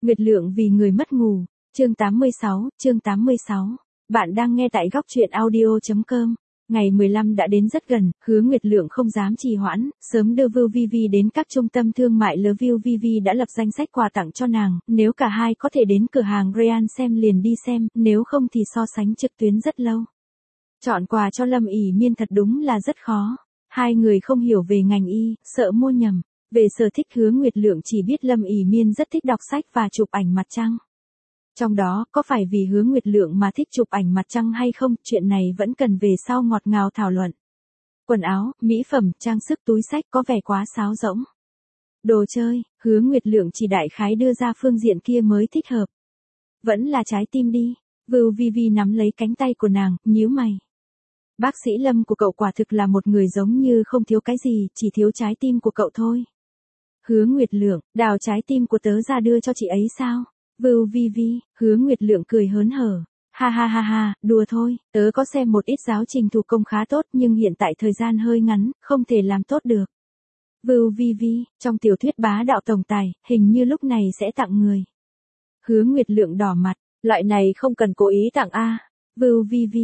Nguyệt Lượng vì người mất ngủ, chương 86. Bạn đang nghe tại góc truyện audio.com. Ngày 15 đã đến rất gần, Hứa Nguyệt Lượng không dám trì hoãn, sớm đưa Vưu Vi Vi đến các trung tâm thương mại lớn. Vưu Vi Vi đã lập danh sách quà tặng cho nàng, nếu cả hai có thể đến cửa hàng Rayan xem liền đi xem, nếu không thì so sánh trực tuyến rất lâu. Chọn quà cho Lâm ỉ Miên thật đúng là rất khó. Hai người không hiểu về ngành y, sợ mua nhầm. Về sở thích, Hứa Nguyệt Lượng chỉ biết Lâm ỉ Miên rất thích đọc sách và chụp ảnh mặt trăng. Trong đó, có phải vì Hứa Nguyệt Lượng mà thích chụp ảnh mặt trăng hay không, chuyện này vẫn cần về sau ngọt ngào thảo luận. Quần áo, mỹ phẩm, trang sức, túi xách có vẻ quá sáo rỗng. Đồ chơi, Hứa Nguyệt Lượng chỉ đại khái đưa ra phương diện kia mới thích hợp. Vẫn là trái tim đi. Vưu Vi Vi nắm lấy cánh tay của nàng, nhíu mày. Bác sĩ Lâm của cậu quả thực là một người giống như không thiếu cái gì, chỉ thiếu trái tim của cậu thôi. Hứa Nguyệt Lượng, đào trái tim của tớ ra đưa cho chị ấy sao? Vưu Vi Vi, Hứa Nguyệt Lượng cười hớn hở. Ha ha ha ha, đùa thôi, tớ có xem một ít giáo trình thủ công khá tốt nhưng hiện tại thời gian hơi ngắn, không thể làm tốt được. Vưu Vi Vi, trong tiểu thuyết bá đạo tổng tài, hình như lúc này sẽ tặng người. Hứa Nguyệt Lượng đỏ mặt, loại này không cần cố ý tặng a. Vưu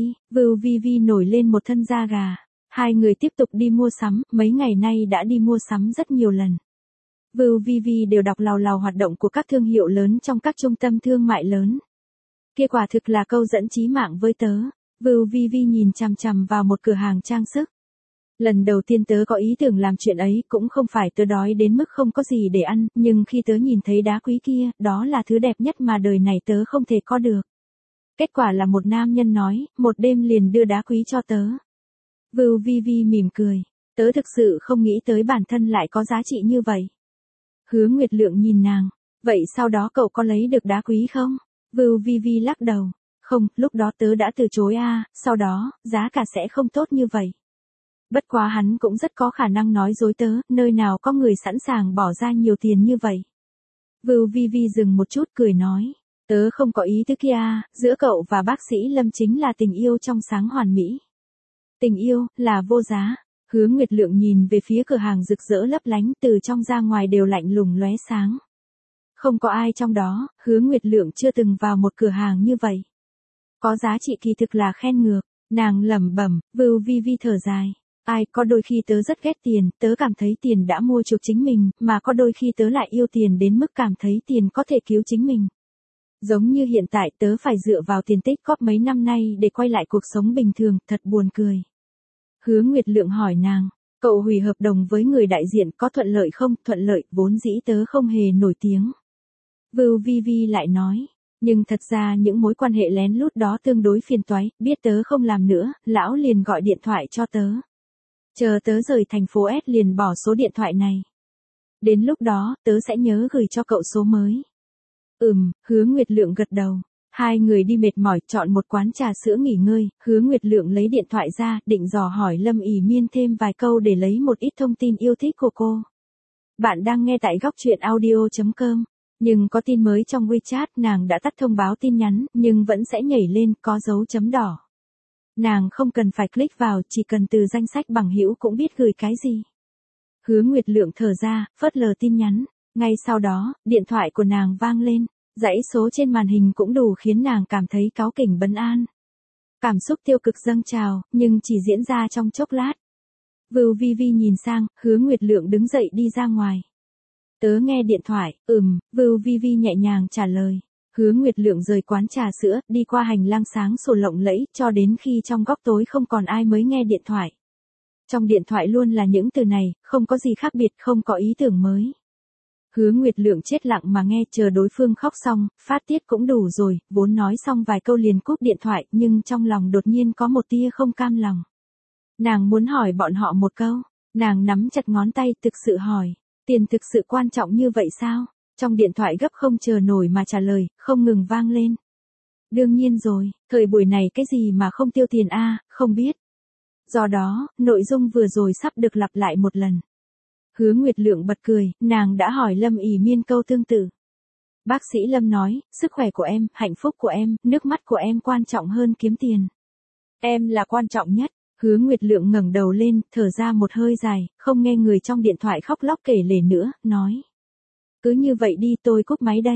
Vi Vi nổi lên một thân da gà. Hai người tiếp tục đi mua sắm, mấy ngày nay đã đi mua sắm rất nhiều lần. Vưu Vi Vi đều đọc lào hoạt động của các thương hiệu lớn trong các trung tâm thương mại lớn. Kia quả thực là câu dẫn chí mạng với tớ. Vưu Vi Vi nhìn chằm chằm vào một cửa hàng trang sức. Lần đầu tiên tớ có ý tưởng làm chuyện ấy cũng không phải tớ đói đến mức không có gì để ăn, nhưng khi tớ nhìn thấy đá quý kia, đó là thứ đẹp nhất mà đời này tớ không thể có được. Kết quả là một nam nhân nói, một đêm liền đưa đá quý cho tớ. Vưu Vi Vi mỉm cười. Tớ thực sự không nghĩ tới bản thân lại có giá trị như vậy. Hứa Nguyệt Lượng nhìn nàng. Vậy sau đó cậu có lấy được đá quý không? Vưu Vi Vi lắc đầu. Không, lúc đó tớ đã từ chối a. Sau đó, giá cả sẽ không tốt như vậy. Bất quá hắn cũng rất có khả năng nói dối tớ, nơi nào có người sẵn sàng bỏ ra nhiều tiền như vậy. Vưu Vi Vi dừng một chút cười nói. Tớ không có ý thứ kia, giữa cậu và bác sĩ Lâm chính là tình yêu trong sáng hoàn mỹ. Tình yêu, là vô giá. Hứa Nguyệt Lượng nhìn về phía cửa hàng rực rỡ lấp lánh, từ trong ra ngoài đều lạnh lùng lóe sáng. Không có ai trong đó, Hứa Nguyệt Lượng chưa từng vào một cửa hàng như vậy. Có giá trị kỳ thực là khen ngược, nàng lẩm bẩm. Vưu Vi Vi thở dài. Ai, có đôi khi tớ rất ghét tiền, tớ cảm thấy tiền đã mua chuộc chính mình, mà có đôi khi tớ lại yêu tiền đến mức cảm thấy tiền có thể cứu chính mình. Giống như hiện tại tớ phải dựa vào tiền tích góp mấy năm nay để quay lại cuộc sống bình thường, thật buồn cười. Hứa Nguyệt Lượng hỏi nàng, cậu hủy hợp đồng với người đại diện có thuận lợi không? Thuận lợi, vốn dĩ tớ không hề nổi tiếng. Vưu Vi Vi lại nói, nhưng thật ra những mối quan hệ lén lút đó tương đối phiền toái, biết tớ không làm nữa, lão liền gọi điện thoại cho tớ. Chờ tớ rời thành phố S liền bỏ số điện thoại này. Đến lúc đó, tớ sẽ nhớ gửi cho cậu số mới. Hứa Nguyệt Lượng gật đầu. Hai người đi mệt mỏi chọn một quán trà sữa nghỉ ngơi, Hứa Nguyệt Lượng lấy điện thoại ra, định dò hỏi Lâm ỉ Miên thêm vài câu để lấy một ít thông tin yêu thích của cô. Bạn đang nghe tại góc truyện audio.com. Nhưng có tin mới trong WeChat, nàng đã tắt thông báo tin nhắn, nhưng vẫn sẽ nhảy lên, có dấu chấm đỏ. Nàng không cần phải click vào, chỉ cần từ danh sách bằng hữu cũng biết gửi cái gì. Hứa Nguyệt Lượng thở ra, phớt lờ tin nhắn. Ngay sau đó, điện thoại của nàng vang lên. Dãy số trên màn hình cũng đủ khiến nàng cảm thấy cáu kỉnh bất an. Cảm xúc tiêu cực dâng trào, nhưng chỉ diễn ra trong chốc lát. Vưu Vi Vi nhìn sang, Hứa Nguyệt Lượng đứng dậy đi ra ngoài. Tớ nghe điện thoại, Vưu Vi Vi nhẹ nhàng trả lời. Hứa Nguyệt Lượng rời quán trà sữa, đi qua hành lang sáng sủa lộng lẫy, cho đến khi trong góc tối không còn ai mới nghe điện thoại. Trong điện thoại luôn là những từ này, không có gì khác biệt, không có ý tưởng mới. Hứa Nguyệt Lượng chết lặng mà nghe, chờ đối phương khóc xong, phát tiết cũng đủ rồi, vốn nói xong vài câu liền cúp điện thoại, nhưng trong lòng đột nhiên có một tia không cam lòng. Nàng muốn hỏi bọn họ một câu, nàng nắm chặt ngón tay thực sự hỏi, tiền thực sự quan trọng như vậy sao? Trong điện thoại gấp không chờ nổi mà trả lời, không ngừng vang lên. Đương nhiên rồi, thời buổi này cái gì mà không tiêu tiền a, không biết. Do đó, nội dung vừa rồi sắp được lặp lại một lần. Hứa Nguyệt Lượng bật cười, nàng đã hỏi Lâm ỉ Miên câu tương tự. Bác sĩ Lâm nói, sức khỏe của em, hạnh phúc của em, nước mắt của em quan trọng hơn kiếm tiền. Em là quan trọng nhất. Hứa Nguyệt Lượng ngẩng đầu lên, thở ra một hơi dài, không nghe người trong điện thoại khóc lóc kể lể nữa, nói. Cứ như vậy đi, tôi cúp máy đây.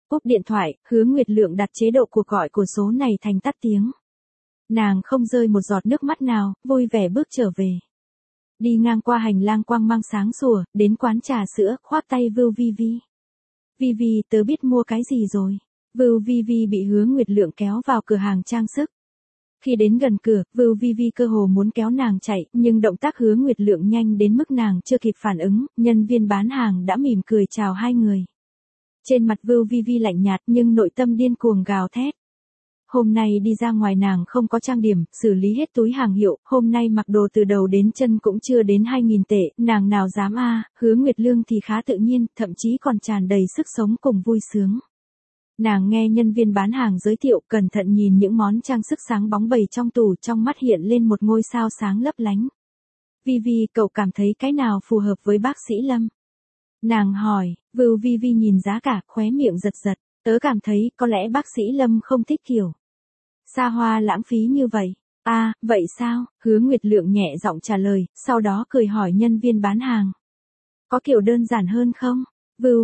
Cúp điện thoại, Hứa Nguyệt Lượng đặt chế độ cuộc gọi của số này thành tắt tiếng. Nàng không rơi một giọt nước mắt nào, vui vẻ bước trở về. Đi ngang qua hành lang quang mang sáng sủa, đến quán trà sữa, khoác tay Vưu Vi Vi. Vi Vi, tớ biết mua cái gì rồi. Vưu Vi Vi bị Hứa Nguyệt Lượng kéo vào cửa hàng trang sức. Khi đến gần cửa, Vưu Vi Vi cơ hồ muốn kéo nàng chạy, nhưng động tác Hứa Nguyệt Lượng nhanh đến mức nàng chưa kịp phản ứng, nhân viên bán hàng đã mỉm cười chào hai người. Trên mặt Vưu Vi Vi lạnh nhạt nhưng nội tâm điên cuồng gào thét. Hôm nay đi ra ngoài nàng không có trang điểm, xử lý hết túi hàng hiệu, hôm nay mặc đồ từ đầu đến chân cũng chưa đến 2.000 tệ, nàng nào dám Hứa Nguyệt Lương thì khá tự nhiên, thậm chí còn tràn đầy sức sống cùng vui sướng. Nàng nghe nhân viên bán hàng giới thiệu, cẩn thận nhìn những món trang sức sáng bóng bẩy trong tủ, trong mắt hiện lên một ngôi sao sáng lấp lánh. Vi Vi, cậu cảm thấy cái nào phù hợp với bác sĩ Lâm? Nàng hỏi. Vưu Vi Vi nhìn giá cả, khóe miệng giật giật. Tớ cảm thấy có lẽ bác sĩ Lâm không thích kiểu xa hoa lãng phí như vậy. Vậy sao? Hứa Nguyệt Lượng nhẹ giọng trả lời, sau đó cười hỏi nhân viên bán hàng. Có kiểu đơn giản hơn không? Vưu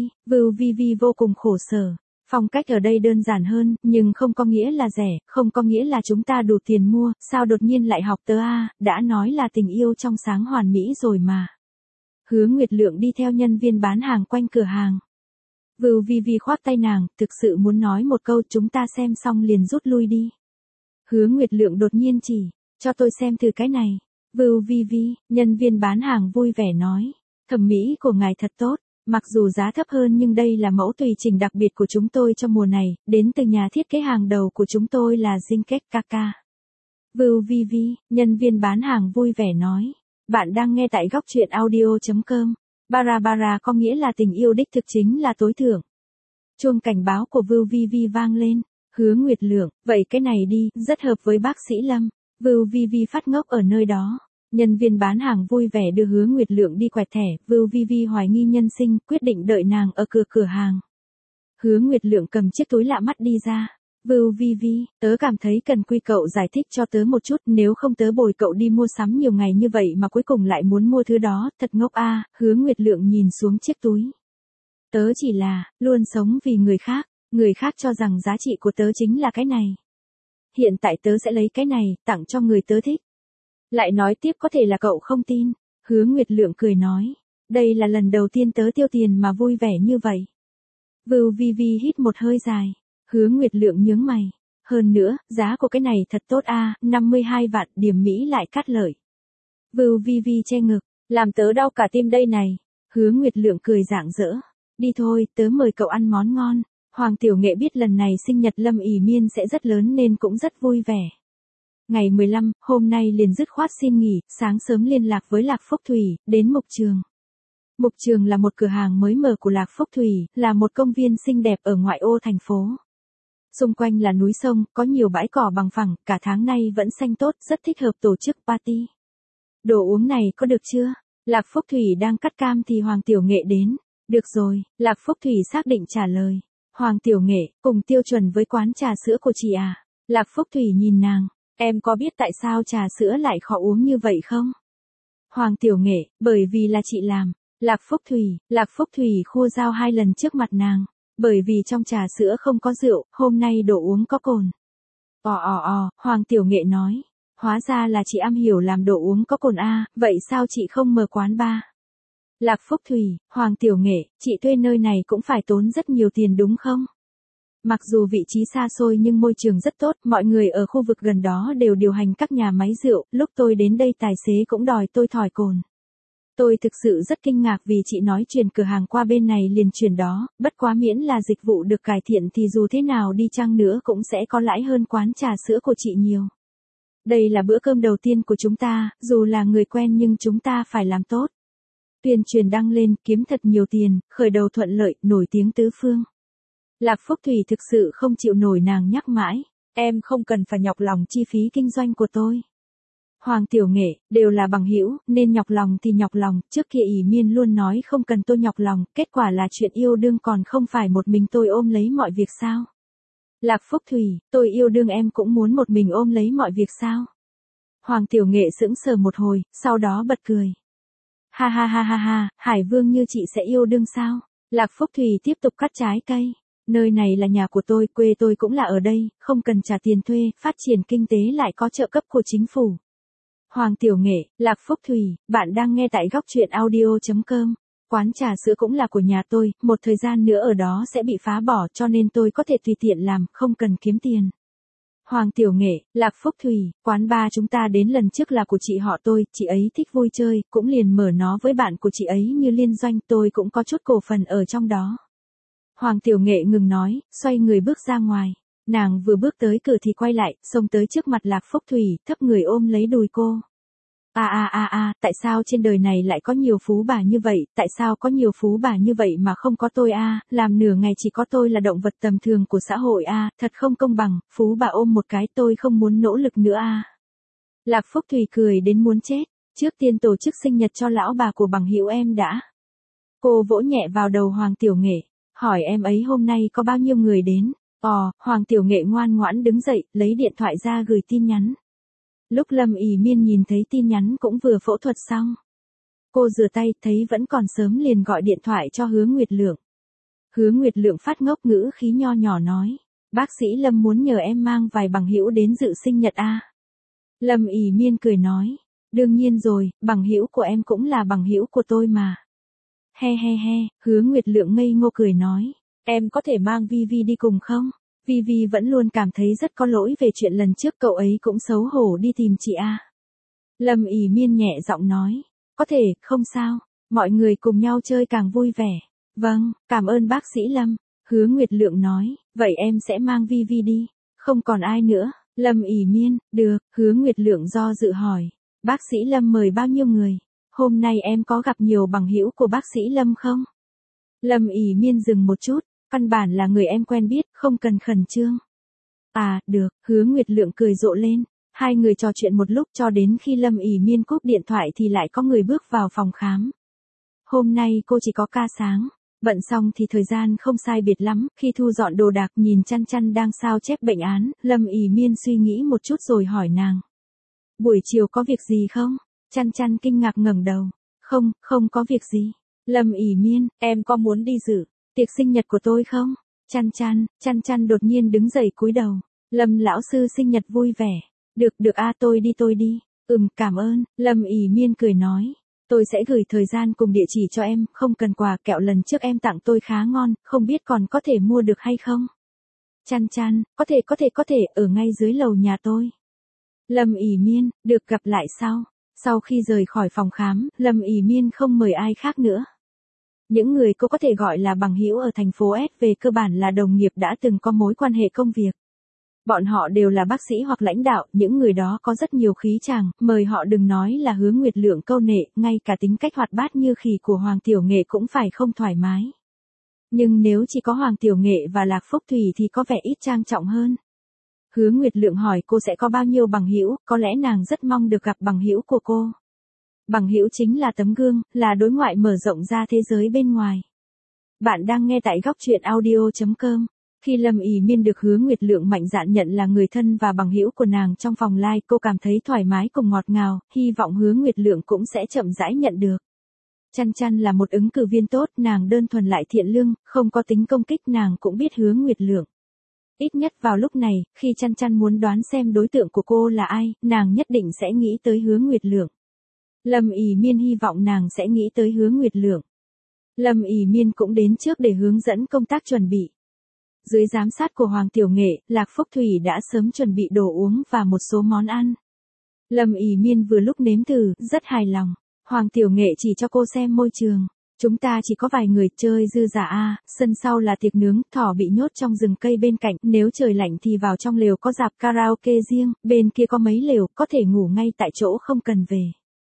Vi Vi vô cùng khổ sở. Phong cách ở đây đơn giản hơn, nhưng không có nghĩa là rẻ, không có nghĩa là chúng ta đủ tiền mua, sao đột nhiên lại học tớ đã nói là tình yêu trong sáng hoàn mỹ rồi mà. Hứa Nguyệt Lượng đi theo nhân viên bán hàng quanh cửa hàng. Vưu Vi Vi khoác tay nàng, thực sự muốn nói một câu, chúng ta xem xong liền rút lui đi. Hứa Nguyệt Lượng đột nhiên chỉ, cho tôi xem thử cái này. Vưu Vi Vi, nhân viên bán hàng vui vẻ nói, thẩm mỹ của ngài thật tốt, mặc dù giá thấp hơn nhưng đây là mẫu tùy chỉnh đặc biệt của chúng tôi cho mùa này, đến từ nhà thiết kế hàng đầu của chúng tôi là Jinkek Kaka. Vưu Vi Vi, nhân viên bán hàng vui vẻ nói, bạn đang nghe tại góc truyện audio.com. Bara có nghĩa là tình yêu đích thực chính là tối thượng. Chuông cảnh báo của Vưu Vi Vi vang lên. Hứa Nguyệt Lượng, vậy cái này đi, rất hợp với bác sĩ Lâm. Vưu Vi Vi phát ngốc ở nơi đó. Nhân viên bán hàng vui vẻ đưa Hứa Nguyệt Lượng đi quẹt thẻ. Vưu Vi Vi hoài nghi nhân sinh, quyết định đợi nàng ở cửa hàng. Hứa Nguyệt Lượng cầm chiếc túi lạ mắt đi ra. Vưu Vi Vi, tớ cảm thấy cần quy cậu giải thích cho tớ một chút, nếu không tớ bồi cậu đi mua sắm nhiều ngày như vậy mà cuối cùng lại muốn mua thứ đó, thật ngốc Hứa Nguyệt Lượng nhìn xuống chiếc túi. Tớ chỉ là, luôn sống vì người khác cho rằng giá trị của tớ chính là cái này. Hiện tại tớ sẽ lấy cái này, tặng cho người tớ thích. Lại nói tiếp có thể là cậu không tin. Hứa Nguyệt Lượng cười nói, đây là lần đầu tiên tớ tiêu tiền mà vui vẻ như vậy. Vưu Vi Vi hít một hơi dài. Hứa Nguyệt Lượng nhướng mày. Hơn nữa, giá của cái này thật tốt 52 vạn, điểm Mỹ lại cắt lợi. Vưu Vi Vi che ngực, làm tớ đau cả tim đây này. Hứa Nguyệt Lượng cười rạng rỡ. Đi thôi, tớ mời cậu ăn món ngon. Hoàng Tiểu Nghệ biết lần này sinh nhật Lâm ỉ Miên sẽ rất lớn nên cũng rất vui vẻ. Ngày 15, hôm nay liền dứt khoát xin nghỉ, sáng sớm liên lạc với Lạc Phúc Thủy, đến Mục Trường. Mục Trường là một cửa hàng mới mở của Lạc Phúc Thủy, là một công viên xinh đẹp ở ngoại ô thành phố. Xung quanh là núi sông, có nhiều bãi cỏ bằng phẳng, cả tháng nay vẫn xanh tốt, rất thích hợp tổ chức party. Đồ uống này có được chưa? Lạc Phúc Thủy đang cắt cam thì Hoàng Tiểu Nghệ đến. Được rồi, Lạc Phúc Thủy xác định trả lời. Hoàng Tiểu Nghệ, cùng tiêu chuẩn với quán trà sữa của chị Lạc Phúc Thủy nhìn nàng, em có biết tại sao trà sữa lại khó uống như vậy không? Hoàng Tiểu Nghệ, bởi vì là chị làm. Lạc Phúc Thủy khua dao 2 lần trước mặt nàng. Bởi vì trong trà sữa không có rượu, hôm nay đồ uống có cồn. Hoàng Tiểu Nghệ nói. Hóa ra là chị am hiểu làm đồ uống có cồn vậy sao chị không mở quán bar? Lạc Phúc Thủy, Hoàng Tiểu Nghệ, chị thuê nơi này cũng phải tốn rất nhiều tiền đúng không? Mặc dù vị trí xa xôi nhưng môi trường rất tốt, mọi người ở khu vực gần đó đều điều hành các nhà máy rượu, lúc tôi đến đây tài xế cũng đòi tôi thỏi cồn. Tôi thực sự rất kinh ngạc vì chị nói chuyển cửa hàng qua bên này liền chuyển đó, bất quá miễn là dịch vụ được cải thiện thì dù thế nào đi chăng nữa cũng sẽ có lãi hơn quán trà sữa của chị nhiều. Đây là bữa cơm đầu tiên của chúng ta, dù là người quen nhưng chúng ta phải làm tốt. Tuyên truyền đăng lên, kiếm thật nhiều tiền, khởi đầu thuận lợi, nổi tiếng tứ phương. Lạc Phúc Thủy thực sự không chịu nổi nàng nhắc mãi, em không cần phải nhọc lòng chi phí kinh doanh của tôi. Hoàng Tiểu Nghệ, đều là bằng hữu, nên nhọc lòng thì nhọc lòng, trước kia ỉ Miên luôn nói không cần tôi nhọc lòng, kết quả là chuyện yêu đương còn không phải một mình tôi ôm lấy mọi việc sao? Lạc Phúc Thủy, tôi yêu đương em cũng muốn một mình ôm lấy mọi việc sao? Hoàng Tiểu Nghệ sững sờ một hồi, sau đó bật cười. Ha, Hải Vương như chị sẽ yêu đương sao? Lạc Phúc Thủy tiếp tục cắt trái cây. Nơi này là nhà của tôi, quê tôi cũng là ở đây, không cần trả tiền thuê, phát triển kinh tế lại có trợ cấp của chính phủ. Hoàng Tiểu Nghệ, Lạc Phúc Thủy, bạn đang nghe tại góc truyện audio.com. Quán trà sữa cũng là của nhà tôi, một thời gian nữa ở đó sẽ bị phá bỏ cho nên tôi có thể tùy tiện làm, không cần kiếm tiền. Hoàng Tiểu Nghệ, Lạc Phúc Thủy, quán bar chúng ta đến lần trước là của chị họ tôi, chị ấy thích vui chơi, cũng liền mở nó với bạn của chị ấy như liên doanh, tôi cũng có chút cổ phần ở trong đó. Hoàng Tiểu Nghệ ngừng nói, xoay người bước ra ngoài. Nàng vừa bước tới cửa thì quay lại, xông tới trước mặt Lạc Phúc Thủy, thấp người ôm lấy đùi cô. Tại sao trên đời này lại có nhiều phú bà như vậy, tại sao có nhiều phú bà như vậy mà không có tôi làm nửa ngày chỉ có tôi là động vật tầm thường của xã hội thật không công bằng, phú bà ôm một cái tôi không muốn nỗ lực nữa Lạc Phúc Thủy cười đến muốn chết, trước tiên tổ chức sinh nhật cho lão bà của bằng hữu em đã. Cô vỗ nhẹ vào đầu Hoàng Tiểu Nghệ, hỏi em ấy hôm nay có bao nhiêu người đến. Hoàng Tiểu Nghệ ngoan ngoãn đứng dậy, lấy điện thoại ra gửi tin nhắn. Lúc Lâm ỉ Miên nhìn thấy tin nhắn cũng vừa phẫu thuật xong. Cô rửa tay, thấy vẫn còn sớm liền gọi điện thoại cho Hứa Nguyệt Lượng. Hứa Nguyệt Lượng phát ngốc ngữ khí nho nhỏ nói, bác sĩ Lâm muốn nhờ em mang vài bằng hữu đến dự sinh nhật Lâm ỉ Miên cười nói, đương nhiên rồi, bằng hữu của em cũng là bằng hữu của tôi mà. He, Hứa Nguyệt Lượng ngây ngô cười nói, em có thể mang Vivi đi cùng không? Vivi vẫn luôn cảm thấy rất có lỗi về chuyện lần trước cậu ấy cũng xấu hổ đi tìm chị Lâm ỉ Miên nhẹ giọng nói, có thể, không sao, mọi người cùng nhau chơi càng vui vẻ. Vâng, cảm ơn bác sĩ Lâm. Hứa Nguyệt Lượng nói, vậy em sẽ mang Vivi đi, không còn ai nữa. Lâm ỉ Miên, được. Hứa Nguyệt Lượng do dự hỏi, bác sĩ Lâm mời bao nhiêu người? Hôm nay em có gặp nhiều bằng hữu của bác sĩ Lâm không? Lâm ỉ Miên dừng một chút, căn bản là người em quen biết, không cần khẩn trương. Được. Hứa Nguyệt Lượng cười rộ lên. Hai người trò chuyện một lúc cho đến khi Lâm ỉ Miên cúp điện thoại thì lại có người bước vào phòng khám. Hôm nay cô chỉ có ca sáng. Bận xong thì thời gian không sai biệt lắm, khi thu dọn đồ đạc nhìn Chăn Chăn đang sao chép bệnh án, Lâm ỉ Miên suy nghĩ một chút rồi hỏi nàng. Buổi chiều có việc gì không? Chăn Chăn kinh ngạc ngẩng đầu. Không có việc gì. Lâm ỉ Miên, em có muốn đi dự tiệc sinh nhật của tôi không? Chăn Chăn đột nhiên đứng dậy cúi đầu. Lâm lão sư sinh nhật vui vẻ. Được tôi đi. Cảm ơn. Lâm ỉ Miên cười nói. Tôi sẽ gửi thời gian cùng địa chỉ cho em, không cần quà, kẹo lần trước em tặng tôi khá ngon, không biết còn có thể mua được hay không? Chăn, có thể, ở ngay dưới lầu nhà tôi. Lâm ỉ Miên, được, gặp lại sau. Sau khi rời khỏi phòng khám, Lâm ỉ Miên không mời ai khác nữa. Những người cô có thể gọi là bằng hữu ở thành phố S về cơ bản là đồng nghiệp đã từng có mối quan hệ công việc. Bọn họ đều là bác sĩ hoặc lãnh đạo, những người đó có rất nhiều khí chàng, mời họ đừng nói là Hứa Nguyệt Lượng câu nệ, ngay cả tính cách hoạt bát như khỉ của Hoàng Tiểu Nghệ cũng phải không thoải mái. Nhưng nếu chỉ có Hoàng Tiểu Nghệ và Lạc Phúc Thủy thì có vẻ ít trang trọng hơn. Hứa Nguyệt Lượng hỏi cô sẽ có bao nhiêu bằng hữu, có lẽ nàng rất mong được gặp bằng hữu của cô. Bằng hữu chính là tấm gương, là đối ngoại mở rộng ra thế giới bên ngoài. Bạn đang nghe tại góc truyện audio.com. Khi Lâm ỉ Miên được Hứa Nguyệt Lượng mạnh dạn nhận là người thân và bằng hữu của nàng trong phòng live, cô cảm thấy thoải mái cùng ngọt ngào, hy vọng Hứa Nguyệt Lượng cũng sẽ chậm rãi nhận được. Chăn là một ứng cử viên tốt, nàng đơn thuần lại thiện lương, không có tính công kích, nàng cũng biết Hứa Nguyệt Lượng. Ít nhất vào lúc này, khi Chăn muốn đoán xem đối tượng của cô là ai, nàng nhất định sẽ nghĩ tới Hứa Nguyệt Lượng. Lâm ỉ Miên hy vọng nàng sẽ nghĩ tới Hứa Nguyệt Lượng. Lâm ỉ Miên cũng đến trước để hướng dẫn công tác chuẩn bị. Dưới giám sát của Hoàng Tiểu Nghệ, Lạc Phúc Thủy đã sớm chuẩn bị đồ uống và một số món ăn. Lâm ỉ Miên vừa lúc nếm thử, rất hài lòng. Hoàng Tiểu Nghệ chỉ cho cô xem môi trường. Chúng ta chỉ có vài người, chơi dư giả sân sau là tiệc nướng, thỏ bị nhốt trong rừng cây bên cạnh, nếu trời lạnh thì vào trong lều có rạp karaoke riêng, bên kia có mấy lều, có thể ngủ ngay tại chỗ không cần về.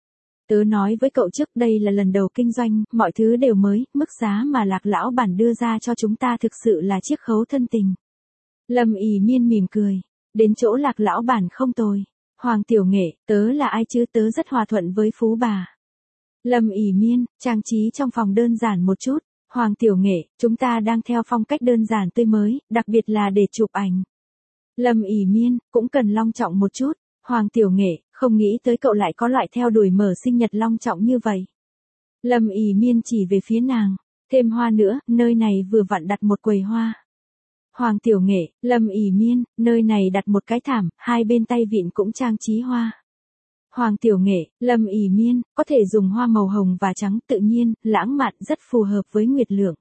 Tớ nói với cậu trước, đây là lần đầu kinh doanh, mọi thứ đều mới, mức giá mà Lạc lão bản đưa ra cho chúng ta thực sự là chiết khấu thân tình. Lâm ỉ Miên mỉm cười, đến chỗ Lạc lão bản không tồi. Hoàng Tiểu Nghệ, tớ là ai chứ, tớ rất hòa thuận với phú bà. Lâm ỉ Miên, trang trí trong phòng đơn giản một chút. Hoàng Tiểu Nghệ, chúng ta đang theo phong cách đơn giản tươi mới, đặc biệt là để chụp ảnh. Lâm ỉ Miên, cũng cần long trọng một chút. Hoàng Tiểu Nghệ, không nghĩ tới cậu lại có loại theo đuổi mở sinh nhật long trọng như vậy. Lâm ỉ Miên chỉ về phía nàng, thêm hoa nữa, nơi này vừa vặn đặt một quầy hoa. Hoàng Tiểu Nghệ, Lâm ỉ Miên, nơi này đặt một cái thảm, hai bên tay vịn cũng trang trí hoa. Hoàng Tiểu Nghệ, Lâm ỉ Miên, có thể dùng hoa màu hồng và trắng tự nhiên, lãng mạn rất phù hợp với Nguyệt Lượng.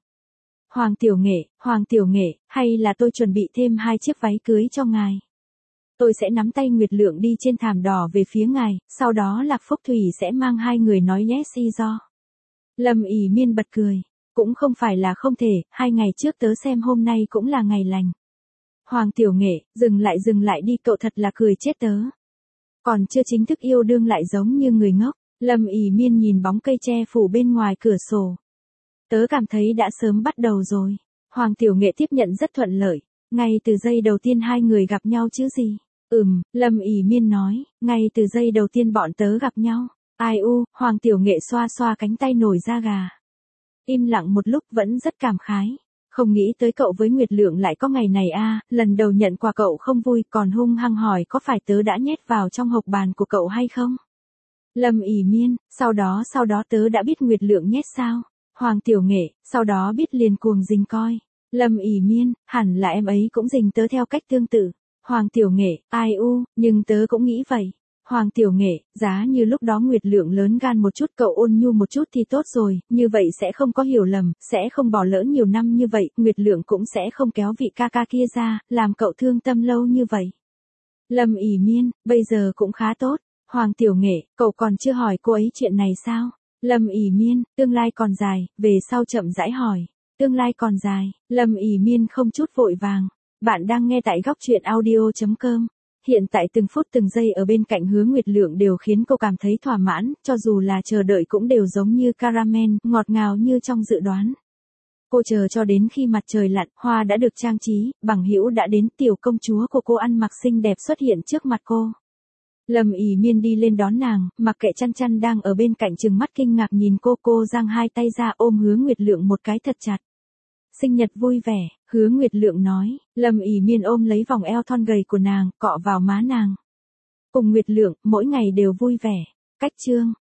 Hoàng Tiểu Nghệ, hay là tôi chuẩn bị thêm 2 chiếc váy cưới cho ngài. Tôi sẽ nắm tay Nguyệt Lượng đi trên thảm đỏ về phía ngài, sau đó Lạc Phúc Thủy sẽ mang hai người nói yes y do. Lâm ỉ Miên bật cười. Cũng không phải là không thể, 2 ngày trước tớ xem hôm nay cũng là ngày lành. Hoàng Tiểu Nghệ, dừng lại đi, cậu thật là cười chết tớ. Còn chưa chính thức yêu đương lại giống như người ngốc. Lâm ỉ Miên nhìn bóng cây tre phủ bên ngoài cửa sổ. Tớ cảm thấy đã sớm bắt đầu rồi. Hoàng Tiểu Nghệ tiếp nhận rất thuận lợi. Ngay từ giây đầu tiên hai người gặp nhau chứ gì. Lâm ỉ Miên nói, ngay từ giây đầu tiên bọn tớ gặp nhau. Ai u, Hoàng Tiểu Nghệ xoa xoa cánh tay nổi da gà. Im lặng một lúc vẫn rất cảm khái. Không nghĩ tới cậu với Nguyệt Lượng lại có ngày này a, lần đầu nhận quà cậu không vui còn hung hăng hỏi có phải tớ đã nhét vào trong hộp bàn của cậu hay không? Lâm ỉ Miên, sau đó tớ đã biết Nguyệt Lượng nhét sao? Hoàng Tiểu Nghệ, sau đó biết liền cuồng rình coi. Lâm ỉ Miên, hẳn là em ấy cũng rình tớ theo cách tương tự. Hoàng Tiểu Nghệ, ai u, nhưng tớ cũng nghĩ vậy. Hoàng Tiểu Nghệ, giá như lúc đó Nguyệt Lượng lớn gan một chút, cậu ôn nhu một chút thì tốt rồi, như vậy sẽ không có hiểu lầm, sẽ không bỏ lỡ nhiều năm như vậy, Nguyệt Lượng cũng sẽ không kéo vị ca ca kia ra, làm cậu thương tâm lâu như vậy. Lâm ỉ Miên, bây giờ cũng khá tốt. Hoàng Tiểu Nghệ, cậu còn chưa hỏi cô ấy chuyện này sao? Lâm ỉ Miên, tương lai còn dài, về sau chậm rãi hỏi. Tương lai còn dài, Lâm ỉ Miên không chút vội vàng. Bạn đang nghe tại góc truyện audio.com. Hiện tại từng phút từng giây ở bên cạnh Hứa Nguyệt Lượng đều khiến cô cảm thấy thỏa mãn, cho dù là chờ đợi cũng đều giống như caramel, ngọt ngào như trong dự đoán. Cô chờ cho đến khi mặt trời lặn, hoa đã được trang trí, bằng hữu đã đến, tiểu công chúa của cô ăn mặc xinh đẹp xuất hiện trước mặt cô. Lâm ỉ Miên đi lên đón nàng, mặc kệ Chăn đang ở bên cạnh trừng mắt kinh ngạc nhìn cô giang hai tay ra ôm Hứa Nguyệt Lượng một cái thật chặt. Sinh nhật vui vẻ, Hứa Nguyệt Lượng nói. Lâm ỉ Miên ôm lấy vòng eo thon gầy của nàng, cọ vào má nàng. Cùng Nguyệt Lượng, mỗi ngày đều vui vẻ. Cách chương.